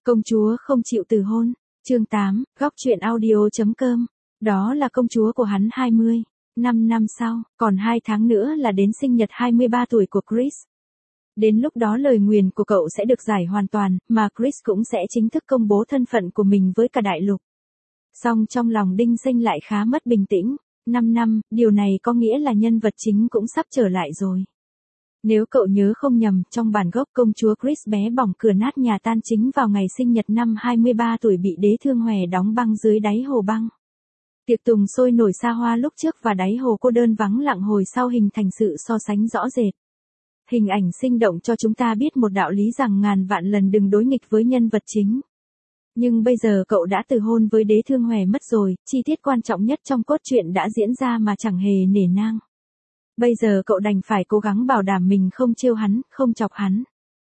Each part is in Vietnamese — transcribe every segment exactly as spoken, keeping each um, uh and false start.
Công chúa không chịu từ hôn. Chương tám, góc truyện audio.com. Đó là công chúa của hắn hai mươi. Năm năm sau, còn hai tháng nữa là đến sinh nhật hai mươi ba tuổi của Chris. Đến lúc đó lời nguyền của cậu sẽ được giải hoàn toàn, mà Chris cũng sẽ chính thức công bố thân phận của mình với cả đại lục. Song trong lòng Đinh Sanh lại khá mất bình tĩnh. Năm năm, điều này có nghĩa là nhân vật chính cũng sắp trở lại rồi. Nếu cậu nhớ không nhầm, trong bản gốc công chúa Chris bé bỏng cửa nát nhà tan chính vào ngày sinh nhật năm hai mươi ba tuổi bị đế thương hòe đóng băng dưới đáy hồ băng. Tiệc tùng sôi nổi xa hoa lúc trước và đáy hồ cô đơn vắng lặng hồi sau hình thành sự so sánh rõ rệt. Hình ảnh sinh động cho chúng ta biết một đạo lý rằng ngàn vạn lần đừng đối nghịch với nhân vật chính. Nhưng bây giờ cậu đã từ hôn với đế thương hòe mất rồi, chi tiết quan trọng nhất trong cốt truyện đã diễn ra mà chẳng hề nể nang. Bây giờ cậu đành phải cố gắng bảo đảm mình không trêu hắn, không chọc hắn.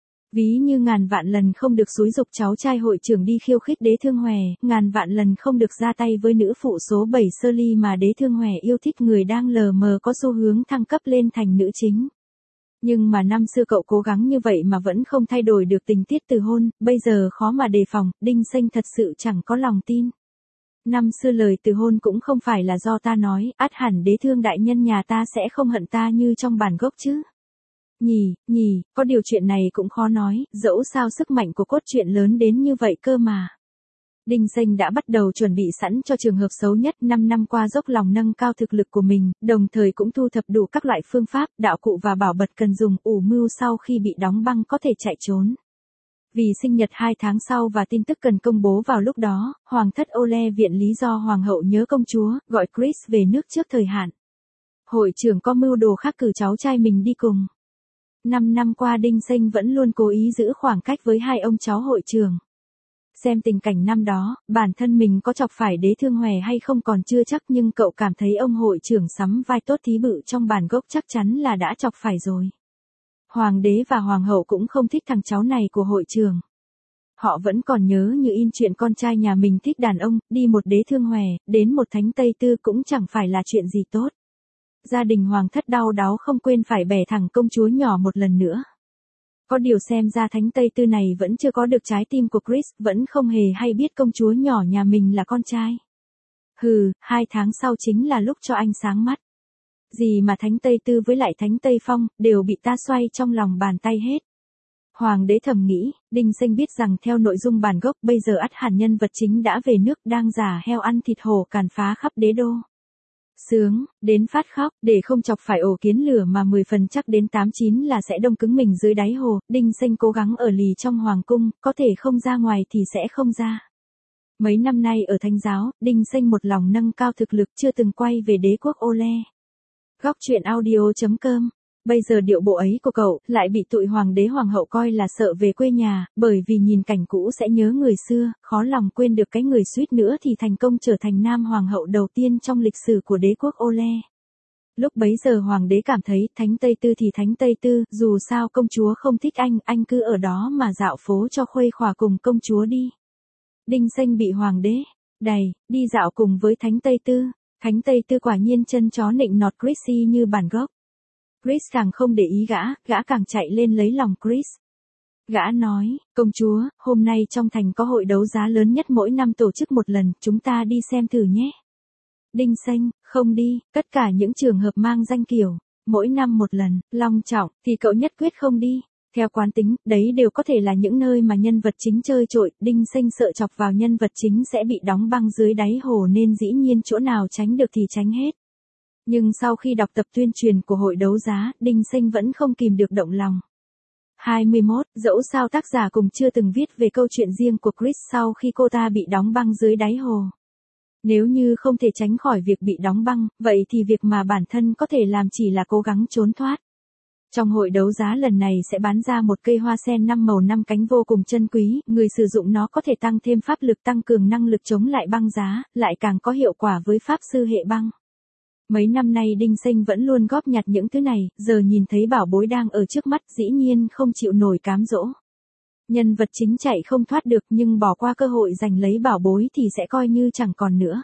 Ví như ngàn vạn lần không được xúi giục cháu trai hội trưởng đi khiêu khích đế thương hòe, ngàn vạn lần không được ra tay với nữ phụ số bảy Shirley mà đế thương hòe yêu thích người đang lờ mờ có xu hướng thăng cấp lên thành nữ chính. Nhưng mà năm xưa cậu cố gắng như vậy mà vẫn không thay đổi được tình tiết từ hôn, bây giờ khó mà đề phòng, Đinh Sanh thật sự chẳng có lòng tin. Năm xưa lời từ hôn cũng không phải là do ta nói, ắt hẳn đế thương đại nhân nhà ta sẽ không hận ta như trong bản gốc chứ. Nhì, nhì, có điều chuyện này cũng khó nói, dẫu sao sức mạnh của cốt truyện lớn đến như vậy cơ mà. Đinh Sanh đã bắt đầu chuẩn bị sẵn cho trường hợp xấu nhất, năm năm qua dốc lòng nâng cao thực lực của mình, đồng thời cũng thu thập đủ các loại phương pháp, đạo cụ và bảo vật cần dùng ủ mưu sau khi bị đóng băng có thể chạy trốn. Vì sinh nhật hai tháng sau và tin tức cần công bố vào lúc đó, Hoàng thất Ole viện lý do Hoàng hậu nhớ công chúa, gọi Chris về nước trước thời hạn. Hội trưởng có mưu đồ khác cử cháu trai mình đi cùng. Năm năm qua Đinh Sanh vẫn luôn cố ý giữ khoảng cách với hai ông cháu hội trưởng. Xem tình cảnh năm đó, bản thân mình có chọc phải đế thương hòe hay không còn chưa chắc nhưng cậu cảm thấy ông hội trưởng sắm vai tốt thí bự trong bản gốc chắc chắn là đã chọc phải rồi. Hoàng đế và hoàng hậu cũng không thích thằng cháu này của hội trưởng. Họ vẫn còn nhớ như in chuyện con trai nhà mình thích đàn ông, đi một đế thương hòe, đến một thánh Tây Tư cũng chẳng phải là chuyện gì tốt. Gia đình hoàng thất đau đáu không quên phải bẻ thẳng công chúa nhỏ một lần nữa. Có điều xem ra thánh Tây Tư này vẫn chưa có được trái tim của Chris, vẫn không hề hay biết công chúa nhỏ nhà mình là con trai. Hừ, hai tháng sau chính là lúc cho anh sáng mắt. Gì mà thánh Tây Tư với lại thánh Tây Phong, đều bị ta xoay trong lòng bàn tay hết. Hoàng đế thầm nghĩ, Đinh Sanh biết rằng theo nội dung bản gốc bây giờ ắt hẳn nhân vật chính đã về nước đang giả heo ăn thịt hổ càn phá khắp đế đô. Sướng, đến phát khóc, để không chọc phải ổ kiến lửa mà mười phần chắc đến tám chín là sẽ đông cứng mình dưới đáy hồ, Đinh Sanh cố gắng ở lì trong hoàng cung, có thể không ra ngoài thì sẽ không ra. Mấy năm nay ở thánh giáo, Đinh Sanh một lòng nâng cao thực lực chưa từng quay về đế quốc Ole. Góc truyện audio.com. Bây giờ điệu bộ ấy của cậu lại bị tụi hoàng đế hoàng hậu coi là sợ về quê nhà, bởi vì nhìn cảnh cũ sẽ nhớ người xưa, khó lòng quên được cái người suýt nữa thì thành công trở thành nam hoàng hậu đầu tiên trong lịch sử của đế quốc Ole. Lúc bấy giờ hoàng đế cảm thấy thánh Tây Tư thì thánh Tây Tư, dù sao công chúa không thích anh, anh cứ ở đó mà dạo phố cho khuây khỏa cùng công chúa đi. Đinh Sanh bị hoàng đế đày đi dạo cùng với thánh Tây Tư. Thánh Tây Tư quả nhiên chân chó nịnh nọt Chrissy như bản gốc. Chris càng không để ý gã, gã càng chạy lên lấy lòng Chris. Gã nói, công chúa, hôm nay trong thành có hội đấu giá lớn nhất mỗi năm tổ chức một lần, chúng ta đi xem thử nhé. Đinh Sanh, không đi, tất cả những trường hợp mang danh kiểu, mỗi năm một lần, long trọng, thì cậu nhất quyết không đi. Theo quán tính, đấy đều có thể là những nơi mà nhân vật chính chơi trội, Đinh Sanh sợ chọc vào nhân vật chính sẽ bị đóng băng dưới đáy hồ nên dĩ nhiên chỗ nào tránh được thì tránh hết. Nhưng sau khi đọc tập tuyên truyền của hội đấu giá, Đinh Sanh vẫn không kìm được động lòng. hai mươi mốt, dẫu sao tác giả cùng chưa từng viết về câu chuyện riêng của Chris sau khi cô ta bị đóng băng dưới đáy hồ. Nếu như không thể tránh khỏi việc bị đóng băng, vậy thì việc mà bản thân có thể làm chỉ là cố gắng trốn thoát. Trong hội đấu giá lần này sẽ bán ra một cây hoa sen năm màu năm cánh vô cùng chân quý, người sử dụng nó có thể tăng thêm pháp lực tăng cường năng lực chống lại băng giá, lại càng có hiệu quả với pháp sư hệ băng. Mấy năm nay Đinh Sanh vẫn luôn góp nhặt những thứ này, giờ nhìn thấy bảo bối đang ở trước mắt dĩ nhiên không chịu nổi cám dỗ. Nhân vật chính chạy không thoát được nhưng bỏ qua cơ hội giành lấy bảo bối thì sẽ coi như chẳng còn nữa.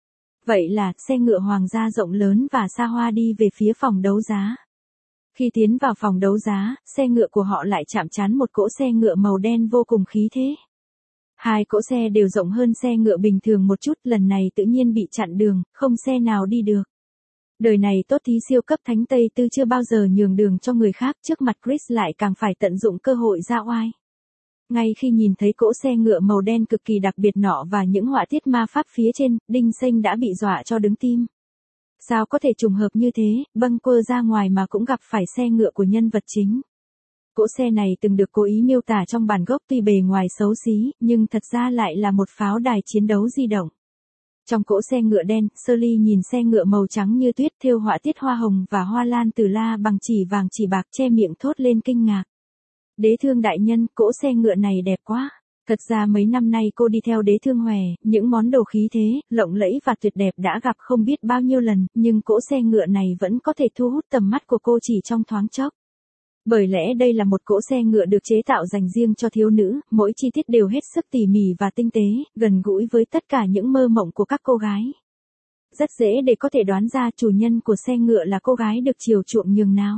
Vậy là, xe ngựa hoàng gia rộng lớn và xa hoa đi về phía phòng đấu giá. Khi tiến vào phòng đấu giá, xe ngựa của họ lại chạm trán một cỗ xe ngựa màu đen vô cùng khí thế. Hai cỗ xe đều rộng hơn xe ngựa bình thường một chút, lần này tự nhiên bị chặn đường, không xe nào đi được. Đời này tốt tí siêu cấp thánh Tây Tư chưa bao giờ nhường đường cho người khác, trước mặt Chris lại càng phải tận dụng cơ hội ra oai. Ngay khi nhìn thấy cỗ xe ngựa màu đen cực kỳ đặc biệt nọ và những họa tiết ma pháp phía trên, Đinh Sênh đã bị dọa cho đứng tim. Sao có thể trùng hợp như thế, bâng quơ ra ngoài mà cũng gặp phải xe ngựa của nhân vật chính. Cỗ xe này từng được cố ý miêu tả trong bản gốc tuy bề ngoài xấu xí, nhưng thật ra lại là một pháo đài chiến đấu di động. Trong cỗ xe ngựa đen, Shirley nhìn xe ngựa màu trắng như tuyết thêu họa tiết hoa hồng và hoa lan từ la bằng chỉ vàng chỉ bạc, che miệng thốt lên kinh ngạc. Đế Thương đại nhân, cỗ xe ngựa này đẹp quá. Thật ra mấy năm nay cô đi theo Đế Thương Hòe, những món đồ khí thế, lộng lẫy và tuyệt đẹp đã gặp không biết bao nhiêu lần, nhưng cỗ xe ngựa này vẫn có thể thu hút tầm mắt của cô chỉ trong thoáng chốc. Bởi lẽ đây là một cỗ xe ngựa được chế tạo dành riêng cho thiếu nữ, mỗi chi tiết đều hết sức tỉ mỉ và tinh tế, gần gũi với tất cả những mơ mộng của các cô gái. Rất dễ để có thể đoán ra chủ nhân của xe ngựa là cô gái được chiều chuộng nhường nào.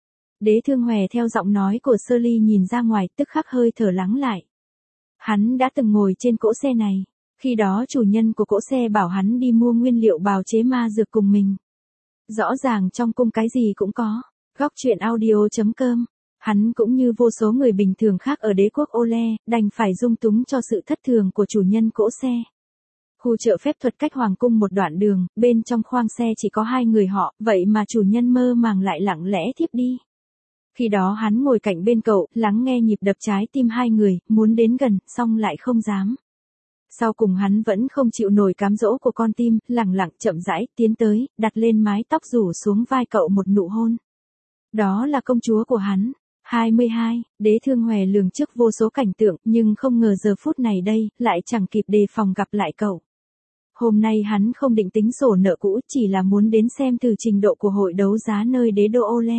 Đế Thương Hòe theo giọng nói của Shirley nhìn ra ngoài, tức khắc hơi thở lắng lại. Hắn đã từng ngồi trên cỗ xe này. Khi đó chủ nhân của cỗ xe bảo hắn đi mua nguyên liệu bào chế ma dược cùng mình. Rõ ràng trong cung cái gì cũng có. Góc truyện audio chấm com. Hắn cũng như vô số người bình thường khác ở đế quốc Ole, đành phải dung túng cho sự thất thường của chủ nhân cỗ xe. Khu chợ phép thuật cách hoàng cung một đoạn đường, bên trong khoang xe chỉ có hai người họ, vậy mà chủ nhân mơ màng lại lặng lẽ thiếp đi. Khi đó hắn ngồi cạnh bên cậu, lắng nghe nhịp đập trái tim hai người, muốn đến gần, xong lại không dám. Sau cùng hắn vẫn không chịu nổi cám dỗ của con tim, lẳng lặng chậm rãi, tiến tới, đặt lên mái tóc rủ xuống vai cậu một nụ hôn. Đó là công chúa của hắn. hai mươi hai, Đế Thương Hòe lường trước vô số cảnh tượng, nhưng không ngờ giờ phút này đây, lại chẳng kịp đề phòng gặp lại cậu. Hôm nay hắn không định tính sổ nợ cũ, chỉ là muốn đến xem từ trình độ của hội đấu giá nơi đế đô Ole.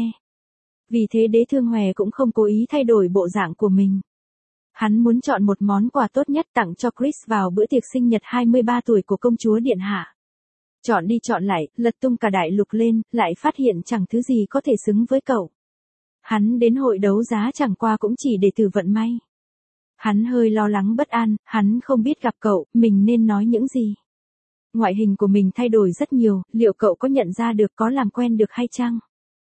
Vì thế Đế Thương Hòe cũng không cố ý thay đổi bộ dạng của mình. Hắn muốn chọn một món quà tốt nhất tặng cho Chris vào bữa tiệc sinh nhật hai mươi ba tuổi của công chúa điện hạ. Chọn đi chọn lại, lật tung cả đại lục lên, lại phát hiện chẳng thứ gì có thể xứng với cậu. Hắn đến hội đấu giá chẳng qua cũng chỉ để thử vận may. Hắn hơi lo lắng bất an, hắn không biết gặp cậu, mình nên nói những gì. Ngoại hình của mình thay đổi rất nhiều, liệu cậu có nhận ra được, có làm quen được hay chăng?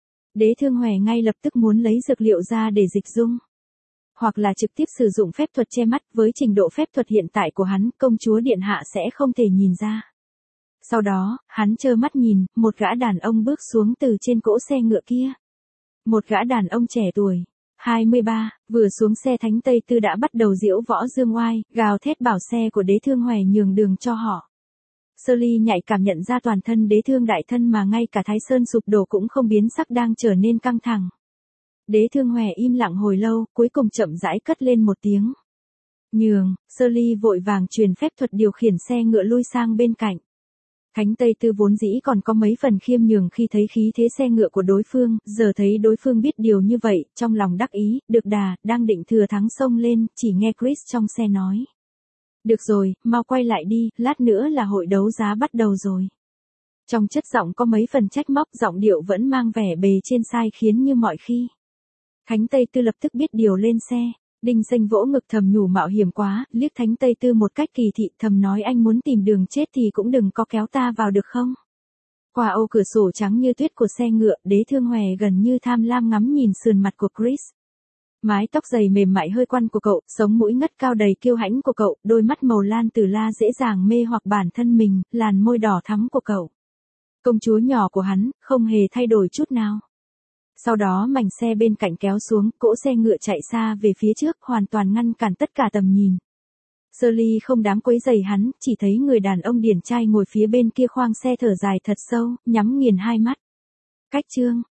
Đế Thương Hòe ngay lập tức muốn lấy dược liệu ra để dịch dung. Hoặc là trực tiếp sử dụng phép thuật che mắt, với trình độ phép thuật hiện tại của hắn, công chúa điện hạ sẽ không thể nhìn ra. Sau đó, hắn trơ mắt nhìn, một gã đàn ông bước xuống từ trên cỗ xe ngựa kia. Một gã đàn ông trẻ tuổi, hai mươi ba, vừa xuống xe thánh Tây Tư đã bắt đầu diễu võ dương oai, gào thét bảo xe của Đế Thương Hòe nhường đường cho họ. Shirley nhạy cảm nhận ra toàn thân Đế Thương đại thân mà ngay cả Thái Sơn sụp đổ cũng không biến sắc đang trở nên căng thẳng. Đế Thương Hòe im lặng hồi lâu, cuối cùng chậm rãi cất lên một tiếng. Nhường, Shirley vội vàng truyền phép thuật điều khiển xe ngựa lui sang bên cạnh. Thánh Tây Tư vốn dĩ còn có mấy phần khiêm nhường khi thấy khí thế xe ngựa của đối phương, giờ thấy đối phương biết điều như vậy, trong lòng đắc ý, được đà, đang định thừa thắng xông lên, chỉ nghe Chris trong xe nói. Được rồi, mau quay lại đi, lát nữa là hội đấu giá bắt đầu rồi. Trong chất giọng có mấy phần trách móc, giọng điệu vẫn mang vẻ bề trên sai khiến như mọi khi. Thánh Tây Tư lập tức biết điều lên xe. Đinh Sênh vỗ ngực thầm nhủ mạo hiểm quá, liếc Thánh Tây Tư một cách kỳ thị, thầm nói anh muốn tìm đường chết thì cũng đừng có kéo ta vào được không? Qua ô cửa sổ trắng như tuyết của xe ngựa, Đế Thương Hòe gần như tham lam ngắm nhìn sườn mặt của Chris. Mái tóc dày mềm mại hơi quăn của cậu, sống mũi ngất cao đầy kiêu hãnh của cậu, đôi mắt màu lan từ la dễ dàng mê hoặc bản thân mình, làn môi đỏ thắm của cậu. Công chúa nhỏ của hắn, không hề thay đổi chút nào. Sau đó mảnh xe bên cạnh kéo xuống, cỗ xe ngựa chạy xa về phía trước, hoàn toàn ngăn cản tất cả tầm nhìn. Shirley không dám quấy rầy hắn, chỉ thấy người đàn ông điển trai ngồi phía bên kia khoang xe thở dài thật sâu, nhắm nghiền hai mắt. Cách chương